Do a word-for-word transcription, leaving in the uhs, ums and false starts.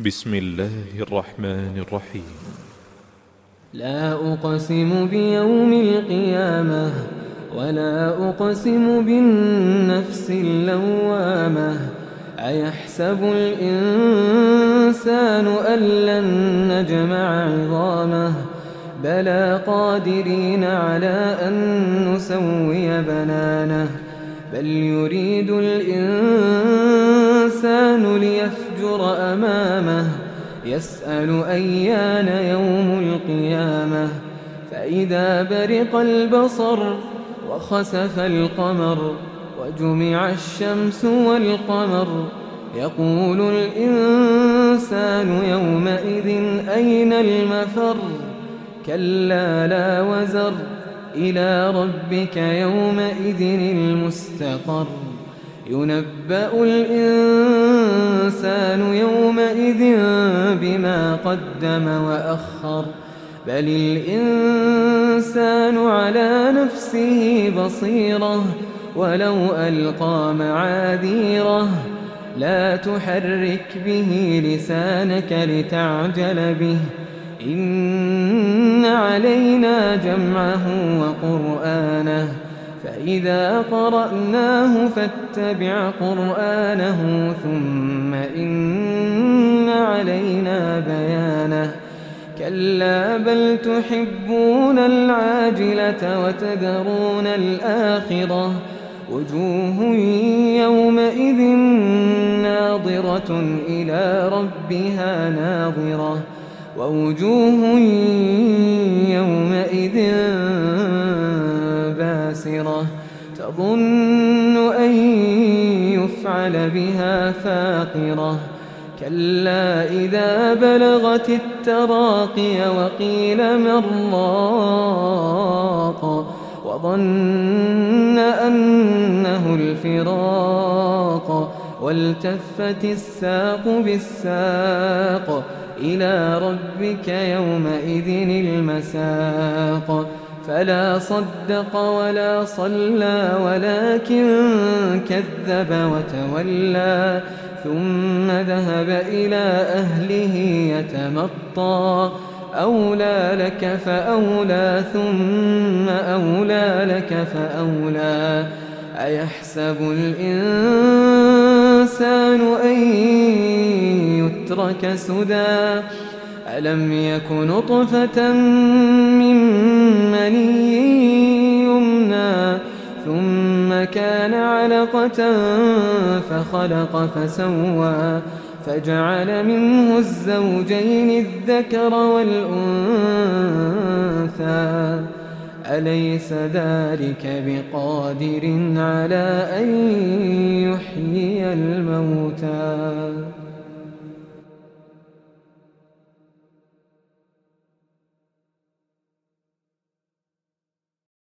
بسم الله الرحمن الرحيم. لا أقسم بيوم القيامة ولا أقسم بالنفس اللوامة. أيحسب الإنسان أن لن نجمع عظامه بلى قادرين على أن نسوي بنانه بل يريد الإنسان ليفجر أمامه يسأل أيان يوم القيامة فإذا برق البصر وخسف القمر وجمع الشمس والقمر يقول الإنسان يومئذ أين المفر كلا لا وزر إلى ربك يومئذ المستقر ينبأ الإنسان يومئذ بما قدم وأخر بل الإنسان على نفسه بصيرة ولو ألقى معاذيره لا تحرك به لسانك لتعجل به إن علينا جمعه وقرآنه فإذا قرأناه فاتبع قرآنه ثم إن علينا بيانه كلا بل تحبون العاجلة وتذرون الآخرة وجوه يومئذ ناظرة إلى ربها ناظرة ووجوه يومئذ باسرة تظن أن يفعل بها فاقرة كلا إذا بلغت التراقي وقيل من راق وظن أنه الفراق والتفت الساق بالساق إلى ربك يومئذ المساق فلا صدق ولا صلى ولكن كذب وتولى ثم ذهب إلى أهله يتمطى أولى لك فأولى ثم أولى لك فأولى أيحسب الإنسان أن يترك سدى ألم يك نطفة من مني يمنى ثم كان علقة فخلق فسوى فجعل منه الزوجين الذكر والأنثى أليس ذلك بقادر على أن يحيي الموتى